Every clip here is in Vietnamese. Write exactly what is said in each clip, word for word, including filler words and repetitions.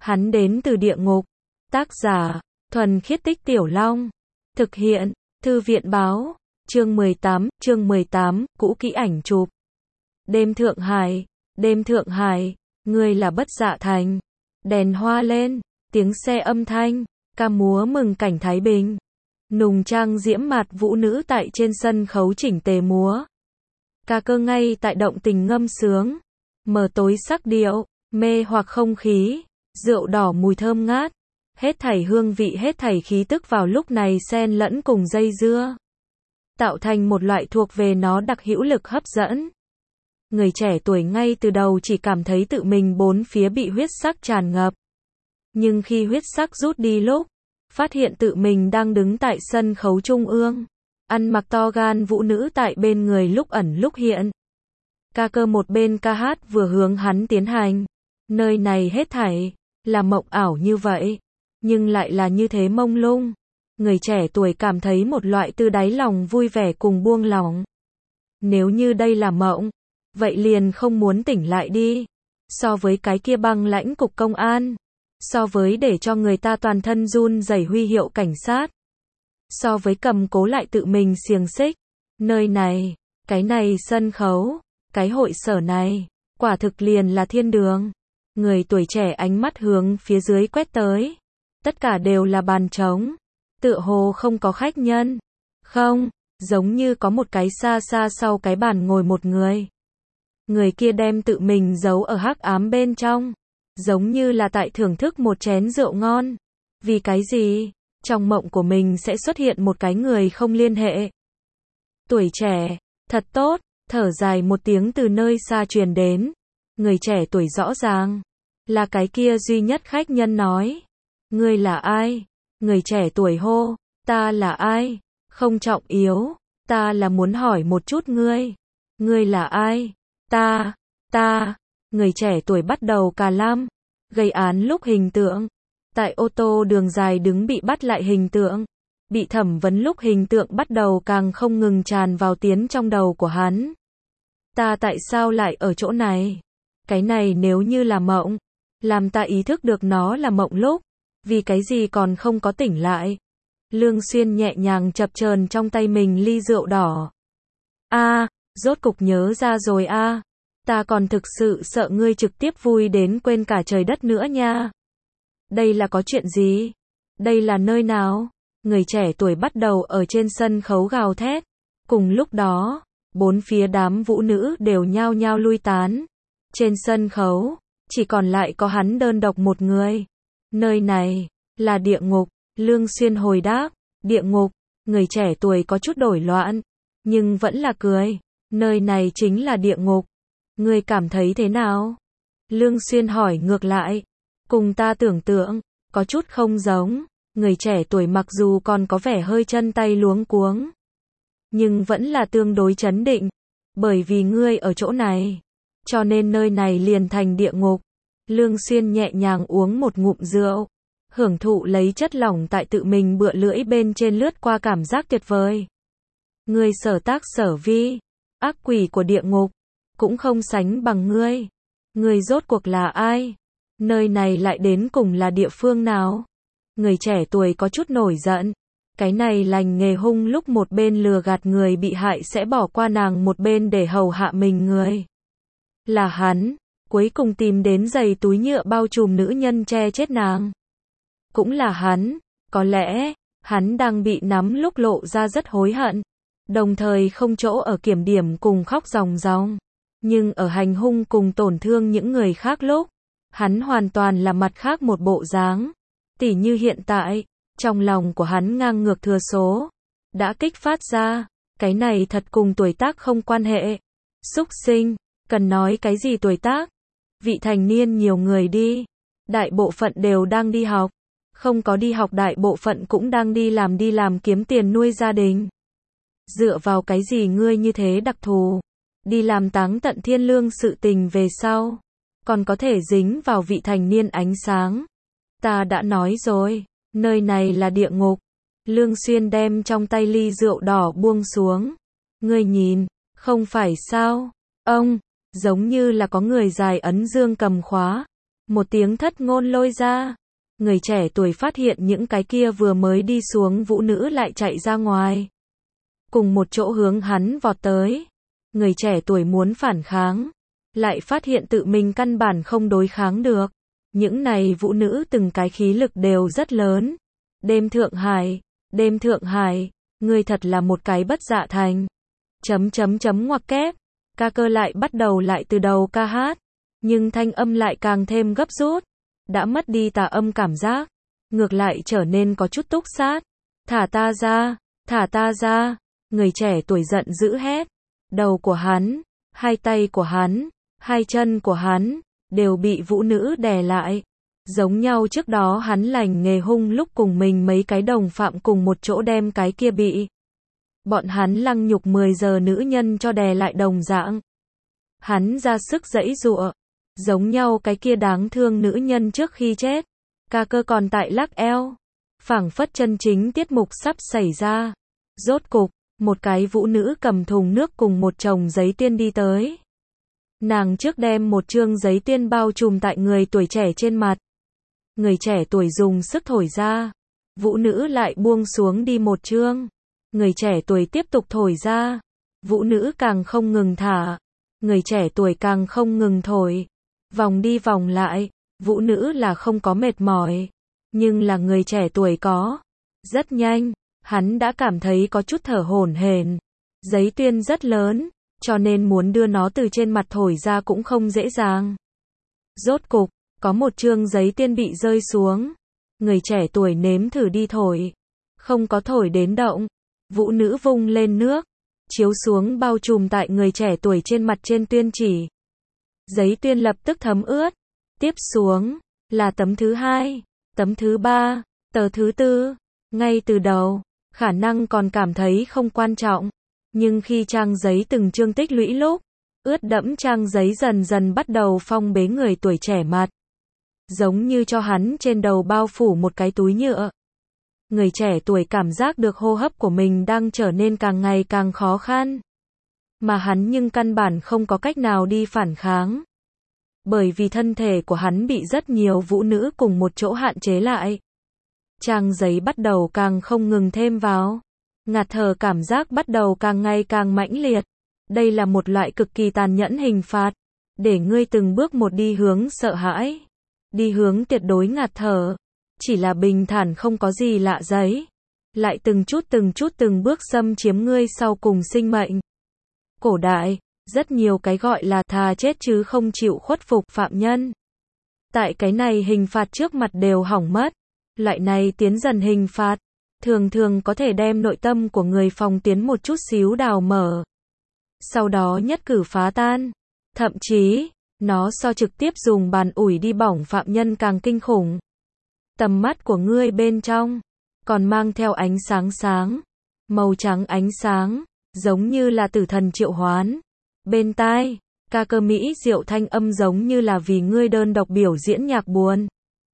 Hắn đến từ địa ngục. Tác giả, Thuần Khiết Tích Tiểu Long. Thực hiện, Thư viện báo. Chương mười tám, chương mười tám, cũ kỹ ảnh chụp. Đêm Thượng Hải, đêm Thượng Hải, ngươi là Bất Dạ Thành. Đèn hoa lên, tiếng xe âm thanh, ca múa mừng cảnh Thái Bình. Nùng trang diễm mạt vũ nữ tại trên sân khấu chỉnh tề múa. Ca cơ ngay tại động tình ngâm sướng. Mờ tối sắc điệu, mê hoặc không khí, rượu đỏ mùi thơm ngát. Hết thảy hương vị hết thảy khí tức vào lúc này xen lẫn cùng dây dưa. Tạo thành một loại thuộc về nó đặc hữu lực hấp dẫn. Người trẻ tuổi ngay từ đầu chỉ cảm thấy tự mình bốn phía bị huyết sắc tràn ngập. Nhưng khi huyết sắc rút đi lúc, phát hiện tự mình đang đứng tại sân khấu trung ương. Ăn mặc to gan vũ nữ tại bên người lúc ẩn lúc hiện. Ca cơ một bên ca hát vừa hướng hắn tiến hành. Nơi này hết thảy, là mộng ảo như vậy, nhưng lại là như thế mông lung. Người trẻ tuổi cảm thấy một loại từ đáy lòng vui vẻ cùng buông lỏng. Nếu như đây là mộng, vậy liền không muốn tỉnh lại đi. So với cái kia băng lãnh cục công an, so với để cho người ta toàn thân run rẩy huy hiệu cảnh sát, so với cầm cố lại tự mình xiềng xích, nơi này, cái này sân khấu, cái hội sở này, quả thực liền là thiên đường. Người tuổi trẻ ánh mắt hướng phía dưới quét tới. Tất cả đều là bàn trống. Tựa hồ không có khách nhân. Không, giống như có một cái xa xa sau cái bàn ngồi một người. Người kia đem tự mình giấu ở hắc ám bên trong. Giống như là tại thưởng thức một chén rượu ngon. Vì cái gì? Trong mộng của mình sẽ xuất hiện một cái người không liên hệ. Tuổi trẻ, thật tốt, thở dài một tiếng từ nơi xa truyền đến. Người trẻ tuổi rõ ràng, là cái kia duy nhất khách nhân nói. Ngươi là ai? Người trẻ tuổi hô, ta là ai? Không trọng yếu, ta là muốn hỏi một chút ngươi. Ngươi là ai? Ta, ta, người trẻ tuổi bắt đầu cà lam, gây án lúc hình tượng. Tại ô tô đường dài đứng bị bắt lại hình tượng. Bị thẩm vấn lúc hình tượng bắt đầu càng không ngừng tràn vào tiến trong đầu của hắn. Ta tại sao lại ở chỗ này? Cái này nếu như là mộng, làm ta ý thức được nó là mộng lúc, vì cái gì còn không có tỉnh lại? Lương Xuyên nhẹ nhàng chập chờn trong tay mình ly rượu đỏ. A, rốt cục nhớ ra rồi a. À. Ta còn thực sự sợ ngươi trực tiếp vui đến quên cả trời đất nữa nha. Đây là có chuyện gì? Đây là nơi nào? Người trẻ tuổi bắt đầu ở trên sân khấu gào thét. Cùng lúc đó, bốn phía đám vũ nữ đều nhao nhao lui tán. Trên sân khấu, chỉ còn lại có hắn đơn độc một người. Nơi này, là địa ngục. Lương Xuyên hồi đáp, địa ngục. Người trẻ tuổi có chút đổi loạn, nhưng vẫn là cười. Nơi này chính là địa ngục. Ngươi cảm thấy thế nào? Lương Xuyên hỏi ngược lại. Cùng ta tưởng tượng, có chút không giống. Người trẻ tuổi mặc dù còn có vẻ hơi chân tay luống cuống, nhưng vẫn là tương đối trấn định. Bởi vì ngươi ở chỗ này, cho nên nơi này liền thành địa ngục. Lương Xuyên nhẹ nhàng uống một ngụm rượu, hưởng thụ lấy chất lỏng tại tự mình bựa lưỡi bên trên lướt qua cảm giác tuyệt vời. Ngươi sở tác sở vi, ác quỷ của địa ngục, cũng không sánh bằng ngươi. Ngươi rốt cuộc là ai? Nơi này lại đến cùng là địa phương nào? Người trẻ tuổi có chút nổi giận. Cái này lành nghề hung lúc một bên lừa gạt người bị hại sẽ bỏ qua nàng một bên để hầu hạ mình người. Là hắn, cuối cùng tìm đến giày túi nhựa bao trùm nữ nhân che chết nàng. Cũng là hắn, có lẽ, hắn đang bị nắm lúc lộ ra rất hối hận. Đồng thời không chỗ ở kiểm điểm cùng khóc ròng ròng. Nhưng ở hành hung cùng tổn thương những người khác lúc, hắn hoàn toàn là mặt khác một bộ dáng. Tỉ như hiện tại, trong lòng của hắn ngang ngược thừa số, đã kích phát ra, cái này thật cùng tuổi tác không quan hệ. Súc sinh, cần nói cái gì tuổi tác? Vị thành niên nhiều người đi, đại bộ phận đều đang đi học, không có đi học đại bộ phận cũng đang đi làm đi làm kiếm tiền nuôi gia đình. Dựa vào cái gì ngươi như thế đặc thù, đi làm táng tận thiên lương sự tình về sau, còn có thể dính vào vị thành niên ánh sáng. Ta đã nói rồi, nơi này là địa ngục. Lương Xuyên đem trong tay ly rượu đỏ buông xuống. Ngươi nhìn, không phải sao? Ông, giống như là có người dài ấn dương cầm khóa. Một tiếng thất ngôn lôi ra. Người trẻ tuổi phát hiện những cái kia vừa mới đi xuống vũ nữ lại chạy ra ngoài. Cùng một chỗ hướng hắn vọt tới. Người trẻ tuổi muốn phản kháng. Lại phát hiện tự mình căn bản không đối kháng được. Những này vũ nữ từng cái khí lực đều rất lớn. Đêm Thượng Hải, đêm Thượng Hải, ngươi thật là một cái bất dạ thành. Chấm chấm chấm ngoặc kép. Ca cơ lại bắt đầu lại từ đầu ca hát. Nhưng thanh âm lại càng thêm gấp rút. Đã mất đi tà âm cảm giác. Ngược lại trở nên có chút túc sát. Thả ta ra, thả ta ra. Người trẻ tuổi giận dữ hét. Đầu của hắn, hai tay của hắn, hai chân của hắn, đều bị vũ nữ đè lại. Giống nhau trước đó hắn lành nghề hung lúc cùng mình mấy cái đồng phạm cùng một chỗ đem cái kia bị. Bọn hắn lăng nhục mười giờ nữ nhân cho đè lại đồng dạng. Hắn ra sức giãy giụa. Giống nhau cái kia đáng thương nữ nhân trước khi chết. Ca cơ còn tại lắc eo. Phảng phất chân chính tiết mục sắp xảy ra. Rốt cục, một cái vũ nữ cầm thùng nước cùng một chồng giấy tuyên đi tới. Nàng trước đem một chương giấy tuyên bao trùm tại người tuổi trẻ trên mặt. Người trẻ tuổi dùng sức thổi ra. Vũ nữ lại buông xuống đi một chương. Người trẻ tuổi tiếp tục thổi ra. Vũ nữ càng không ngừng thả. Người trẻ tuổi càng không ngừng thổi. Vòng đi vòng lại. Vũ nữ là không có mệt mỏi. Nhưng là người trẻ tuổi có. Rất nhanh. Hắn đã cảm thấy có chút thở hổn hển. Giấy tuyên rất lớn. Cho nên muốn đưa nó từ trên mặt thổi ra cũng không dễ dàng. Rốt cục, có một chương giấy tuyên bị rơi xuống. Người trẻ tuổi nếm thử đi thổi. Không có thổi đến động. Vũ nữ vung lên nước. Chiếu xuống bao trùm tại người trẻ tuổi trên mặt trên tuyên chỉ. Giấy tuyên lập tức thấm ướt. Tiếp xuống, là tấm thứ hai, tấm thứ ba, tờ thứ tư. Ngay từ đầu, khả năng còn cảm thấy không quan trọng. Nhưng khi trang giấy từng chương tích lũy lúc, ướt đẫm trang giấy dần dần bắt đầu phong bế người tuổi trẻ mặt. Giống như cho hắn trên đầu bao phủ một cái túi nhựa. Người trẻ tuổi cảm giác được hô hấp của mình đang trở nên càng ngày càng khó khăn. Mà hắn nhưng căn bản không có cách nào đi phản kháng. Bởi vì thân thể của hắn bị rất nhiều vũ nữ cùng một chỗ hạn chế lại. Trang giấy bắt đầu càng không ngừng thêm vào. Ngạt thở cảm giác bắt đầu càng ngày càng mãnh liệt. Đây là một loại cực kỳ tàn nhẫn hình phạt. Để ngươi từng bước một đi hướng sợ hãi. Đi hướng tuyệt đối ngạt thở. Chỉ là bình thản không có gì lạ giấy. Lại từng chút từng chút từng bước xâm chiếm ngươi sau cùng sinh mệnh. Cổ đại, rất nhiều cái gọi là thà chết chứ không chịu khuất phục phạm nhân. Tại cái này hình phạt trước mặt đều hỏng mất. Loại này tiến dần hình phạt. Thường thường có thể đem nội tâm của người phòng tiến một chút xíu đào mở. Sau đó nhất cử phá tan. Thậm chí, nó so trực tiếp dùng bàn ủi đi bỏng phạm nhân càng kinh khủng. Tầm mắt của ngươi bên trong, còn mang theo ánh sáng sáng. Màu trắng ánh sáng, giống như là tử thần triệu hoán. Bên tai, ca cơ mỹ diệu thanh âm giống như là vì ngươi đơn độc biểu diễn nhạc buồn.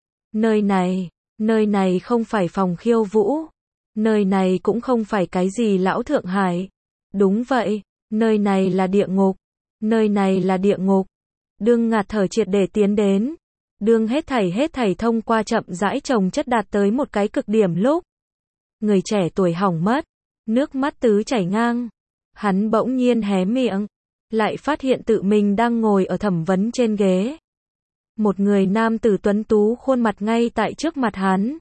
Nơi này, nơi này không phải phòng khiêu vũ. Nơi này cũng không phải cái gì lão Thượng Hải. Đúng vậy, nơi này là địa ngục. Nơi này là địa ngục. Đương ngạt thở triệt để tiến đến. Đương hết thảy hết thảy thông qua chậm rãi chồng chất đạt tới một cái cực điểm lúc. Người trẻ tuổi hỏng mất. Nước mắt tứ chảy ngang. Hắn bỗng nhiên hé miệng. Lại phát hiện tự mình đang ngồi ở thẩm vấn trên ghế. Một người nam tử tuấn tú khuôn mặt ngay tại trước mặt hắn.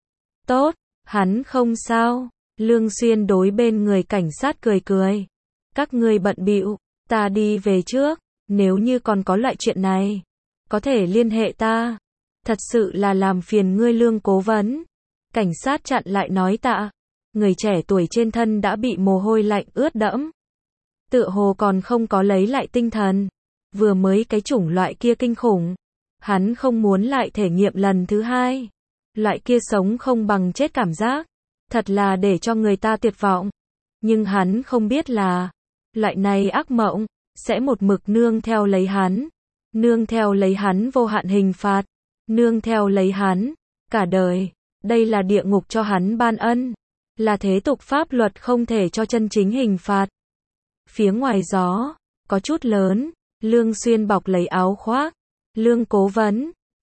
Tốt, hắn không sao. Lương Xuyên đối bên người cảnh sát cười cười. Các ngươi bận bịu, ta đi về trước. Nếu như còn có loại chuyện này, có thể liên hệ ta. Thật sự là làm phiền ngươi Lương cố vấn. Cảnh sát chặn lại nói tạ. Người trẻ tuổi trên thân đã bị mồ hôi lạnh ướt đẫm. Tựa hồ còn không có lấy lại tinh thần. Vừa mới cái chủng loại kia kinh khủng. Hắn không muốn lại thể nghiệm lần thứ hai. Loại kia sống không bằng chết cảm giác. Thật là để cho người ta tuyệt vọng. Nhưng hắn không biết là, loại này ác mộng, sẽ một mực nương theo lấy hắn. Nương theo lấy hắn vô hạn hình phạt. Nương theo lấy hắn, cả đời. Đây là địa ngục cho hắn ban ân. Là thế tục pháp luật không thể cho chân chính hình phạt. Phía ngoài gió, có chút lớn. Lương Xuyên bọc lấy áo khoác. Lương cố vấn,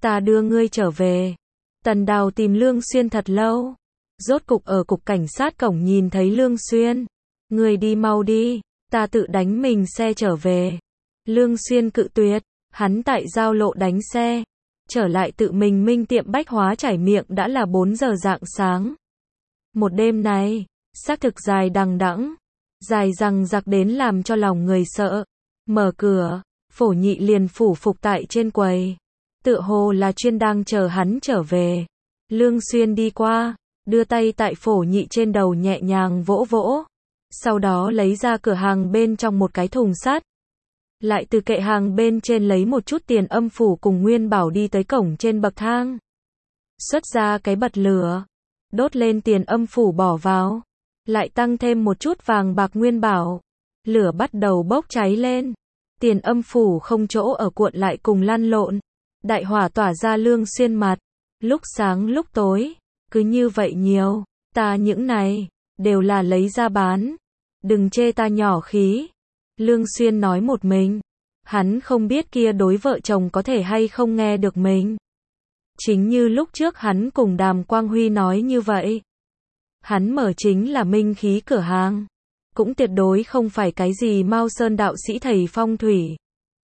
Ta đưa ngươi trở về. Tần Đào tìm Lương Xuyên thật lâu. Rốt cục ở cục cảnh sát cổng nhìn thấy Lương Xuyên. Ngươi đi mau đi, ta tự đánh mình xe trở về. Lương Xuyên cự tuyệt, hắn tại giao lộ đánh xe. Trở lại tự mình minh tiệm bách hóa trải miệng đã là bốn giờ rạng sáng. Một đêm này, xác thực dài đằng đẵng, dài dằng dặc đến làm cho lòng người sợ. Mở cửa, Phổ Nhị liền phủ phục tại trên quầy. Tựa hồ là chuyên đang chờ hắn trở về. Lương Xuyên đi qua, đưa tay tại Phổ Nhị trên đầu nhẹ nhàng vỗ vỗ. Sau đó lấy ra cửa hàng bên trong một cái thùng sắt. Lại từ kệ hàng bên trên lấy một chút tiền âm phủ cùng nguyên bảo đi tới cổng trên bậc thang. Xuất ra cái bật lửa. Đốt lên tiền âm phủ bỏ vào. Lại tăng thêm một chút vàng bạc nguyên bảo. Lửa bắt đầu bốc cháy lên. Tiền âm phủ không chỗ ở cuộn lại cùng lăn lộn. Đại hỏa tỏa ra Lương Xuyên mặt. Lúc sáng lúc tối. Cứ như vậy nhiều. Ta những này, đều là lấy ra bán. Đừng chê ta nhỏ khí. Lương Xuyên nói một mình. Hắn không biết kia đối vợ chồng có thể hay không nghe được mình. Chính như lúc trước hắn cùng Đàm Quang Huy nói như vậy. Hắn mở chính là minh khí cửa hàng. Cũng tuyệt đối không phải cái gì Mao Sơn đạo sĩ thầy phong thủy.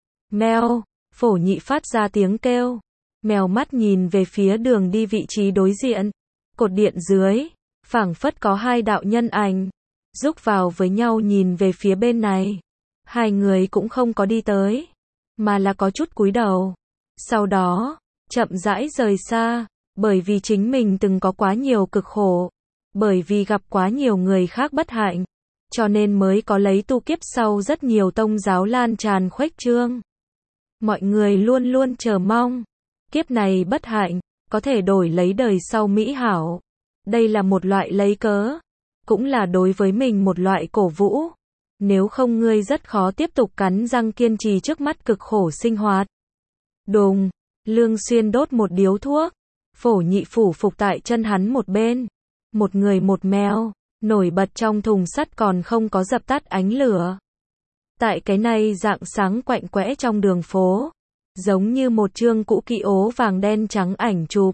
Mèo, Phổ Nhị phát ra tiếng kêu. Mèo mắt nhìn về phía đường đi vị trí đối diện. Cột điện dưới, phảng phất có hai đạo nhân ảnh. Rúc vào với nhau nhìn về phía bên này. Hai người cũng không có đi tới, mà là có chút cúi đầu. Sau đó, chậm rãi rời xa, bởi vì chính mình từng có quá nhiều cực khổ, bởi vì gặp quá nhiều người khác bất hạnh, cho nên mới có lấy tu kiếp sau rất nhiều tông giáo lan tràn khuếch trương. Mọi người luôn luôn chờ mong, kiếp này bất hạnh, có thể đổi lấy đời sau mỹ hảo. Đây là một loại lấy cớ, cũng là đối với mình một loại cổ vũ. Nếu không ngươi rất khó tiếp tục cắn răng kiên trì trước mắt cực khổ sinh hoạt. Đùng, Lương Xuyên đốt một điếu thuốc. Phổ Nhị phủ phục tại chân hắn một bên. Một người một mèo, nổi bật trong thùng sắt còn không có dập tắt ánh lửa. Tại cái này dạng sáng quạnh quẽ trong đường phố. Giống như một chương cũ kỹ ố vàng đen trắng ảnh chụp.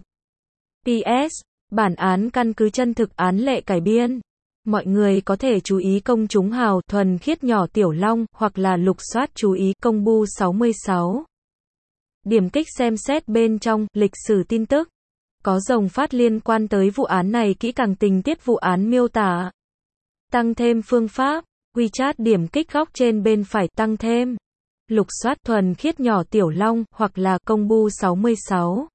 pê ét, bản án căn cứ chân thực án lệ cải biên. Mọi người có thể chú ý công chúng hào thuần khiết nhỏ tiểu long hoặc là lục soát chú ý công bu sáu mươi sáu. Điểm kích xem xét bên trong lịch sử tin tức. Có dòng phát liên quan tới vụ án này kỹ càng tình tiết vụ án miêu tả. Tăng thêm phương pháp, WeChat điểm kích góc trên bên phải tăng thêm. Lục soát thuần khiết nhỏ tiểu long hoặc là công bu sáu mươi sáu.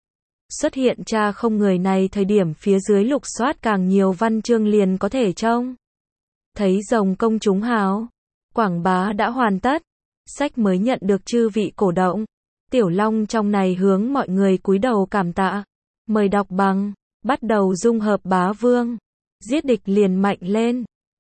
Xuất hiện tra không người này thời điểm phía dưới lục soát càng nhiều văn chương liền có thể trông. Thấy dòng công chúng hào. Quảng bá đã hoàn tất. Sách mới nhận được chư vị cổ động. Tiểu Long trong này hướng mọi người cúi đầu cảm tạ. Mời đọc bằng. Bắt đầu dung hợp bá vương. Giết địch liền mạnh lên.